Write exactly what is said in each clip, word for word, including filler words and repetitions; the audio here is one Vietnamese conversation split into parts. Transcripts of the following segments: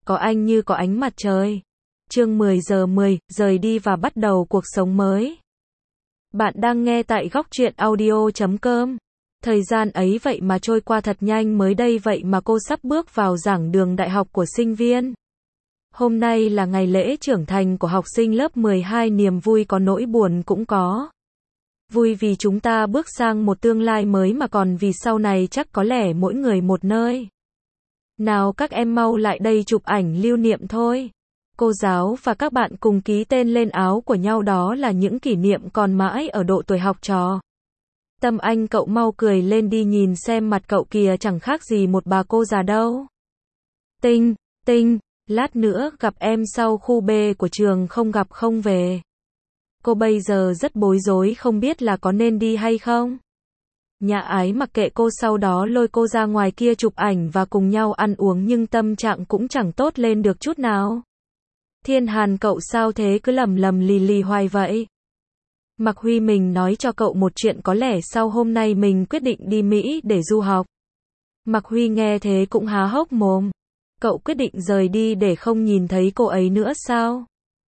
có anh như có ánh mặt trời. Chương mười giờ mười, rời đi và bắt đầu cuộc sống mới. Bạn đang nghe tại góc truyện audio chấm com. Thời gian ấy vậy mà trôi qua thật nhanh, mới đây vậy mà cô sắp bước vào giảng đường đại học của sinh viên. Hôm nay là ngày lễ trưởng thành của học sinh lớp mười hai, niềm vui có nỗi buồn cũng có. Vui vì chúng ta bước sang một tương lai mới, mà còn vì sau này chắc có lẽ mỗi người một nơi. Nào các em mau lại đây chụp ảnh lưu niệm thôi. Cô giáo và các bạn cùng ký tên lên áo của nhau, đó là những kỷ niệm còn mãi ở độ tuổi học trò. Tâm Anh, cậu mau cười lên đi, nhìn xem mặt cậu kìa, chẳng khác gì một bà cô già đâu. Tinh, Tinh, lát nữa gặp em sau khu B của trường, không gặp không về. Cô bây giờ rất bối rối, không biết là có nên đi hay không. Nhã Ái mặc kệ cô, sau đó lôi cô ra ngoài kia chụp ảnh và cùng nhau ăn uống, nhưng tâm trạng cũng chẳng tốt lên được chút nào. Thiên Hàn, cậu sao thế, cứ lầm lầm lì lì hoài vậy? Mạc Huy, mình nói cho cậu một chuyện, có lẽ sau hôm nay mình quyết định đi Mỹ để du học. Mạc Huy nghe thế cũng há hốc mồm. Cậu quyết định rời đi để không nhìn thấy cô ấy nữa sao?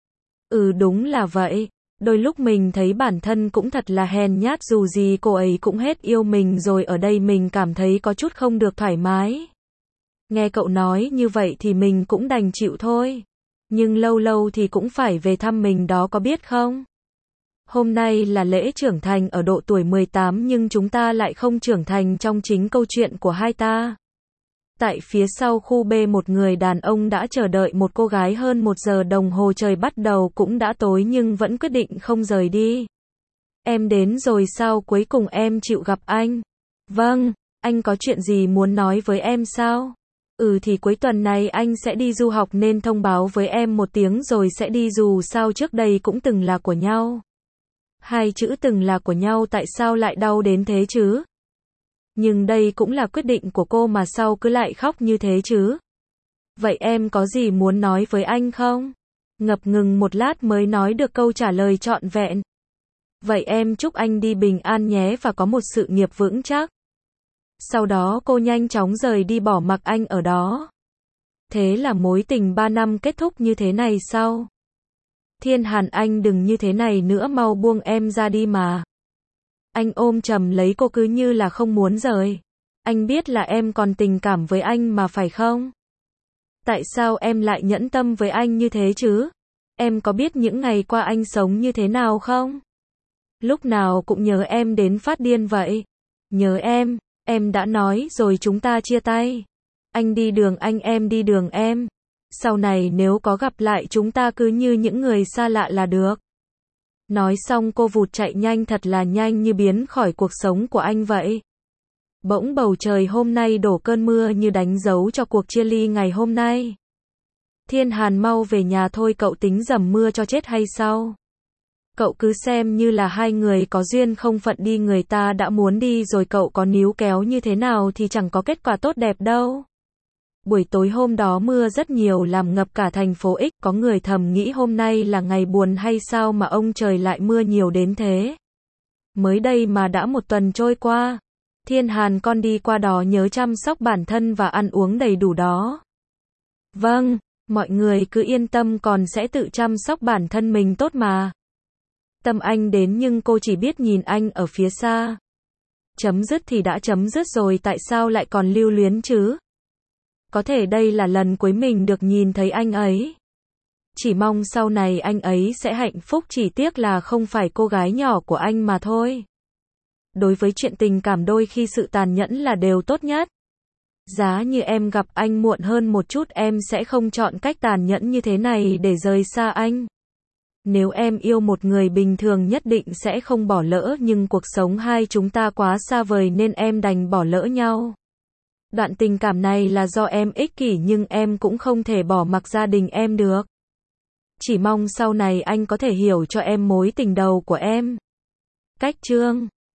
Ừ, đúng là vậy. Đôi lúc mình thấy bản thân cũng thật là hèn nhát, dù gì cô ấy cũng hết yêu mình rồi, ở đây mình cảm thấy có chút không được thoải mái. Nghe cậu nói như vậy thì mình cũng đành chịu thôi. Nhưng lâu lâu thì cũng phải về thăm mình đó, có biết không? Hôm nay là lễ trưởng thành ở độ tuổi mười tám, nhưng chúng ta lại không trưởng thành trong chính câu chuyện của hai ta. Tại phía sau khu B, một người đàn ông đã chờ đợi một cô gái hơn một giờ đồng hồ, trời bắt đầu cũng đã tối nhưng vẫn quyết định không rời đi. Em đến rồi sao, cuối cùng em chịu gặp anh? Vâng, anh có chuyện gì muốn nói với em sao? Ừ thì cuối tuần này anh sẽ đi du học nên thông báo với em một tiếng rồi sẽ đi, dù sao trước đây cũng từng là của nhau. Hai chữ từng là của nhau tại sao lại đau đến thế chứ? Nhưng đây cũng là quyết định của cô mà sao cứ lại khóc như thế chứ? Vậy em có gì muốn nói với anh không? Ngập ngừng một lát mới nói được câu trả lời trọn vẹn. Vậy em chúc anh đi bình an nhé và có một sự nghiệp vững chắc. Sau đó cô nhanh chóng rời đi, bỏ mặc anh ở đó. Thế là mối tình ba năm kết thúc như thế này sao? Thiên Hàn, anh đừng như thế này nữa, mau buông em ra đi mà. Anh ôm chầm lấy cô cứ như là không muốn rời. Anh biết là em còn tình cảm với anh mà phải không? Tại sao em lại nhẫn tâm với anh như thế chứ? Em có biết những ngày qua anh sống như thế nào không? Lúc nào cũng nhớ em đến phát điên vậy. Nhớ em, em đã nói rồi chúng ta chia tay. Anh đi đường anh, em đi đường em. Sau này nếu có gặp lại chúng ta cứ như những người xa lạ là được. Nói xong cô vụt chạy nhanh, thật là nhanh, như biến khỏi cuộc sống của anh vậy. Bỗng bầu trời hôm nay đổ cơn mưa, như đánh dấu cho cuộc chia ly ngày hôm nay. Thiên Hàn, mau về nhà thôi, cậu tính dầm mưa cho chết hay sao? Cậu cứ xem như là hai người có duyên không phận đi, người ta đã muốn đi rồi, cậu có níu kéo như thế nào thì chẳng có kết quả tốt đẹp đâu. Buổi tối hôm đó mưa rất nhiều, làm ngập cả thành phố X, có người thầm nghĩ hôm nay là ngày buồn hay sao mà ông trời lại mưa nhiều đến thế. Mới đây mà đã một tuần trôi qua. Thiên Hàn, con đi qua đó nhớ chăm sóc bản thân và ăn uống đầy đủ đó. Vâng, mọi người cứ yên tâm, con sẽ tự chăm sóc bản thân mình tốt mà. Tâm Anh đến nhưng cô chỉ biết nhìn anh ở phía xa. Chấm dứt thì đã chấm dứt rồi, tại sao lại còn lưu luyến chứ? Có thể đây là lần cuối mình được nhìn thấy anh ấy. Chỉ mong sau này anh ấy sẽ hạnh phúc, chỉ tiếc là không phải cô gái nhỏ của anh mà thôi. Đối với chuyện tình cảm, đôi khi sự tàn nhẫn là điều tốt nhất. Giá như em gặp anh muộn hơn một chút, em sẽ không chọn cách tàn nhẫn như thế này để rời xa anh. Nếu em yêu một người bình thường nhất định sẽ không bỏ lỡ, nhưng cuộc sống hai chúng ta quá xa vời nên em đành bỏ lỡ nhau. Đoạn tình cảm này là do em ích kỷ, nhưng em cũng không thể bỏ mặc gia đình em được. Chỉ mong sau này anh có thể hiểu cho em mối tình đầu của em. Cách chương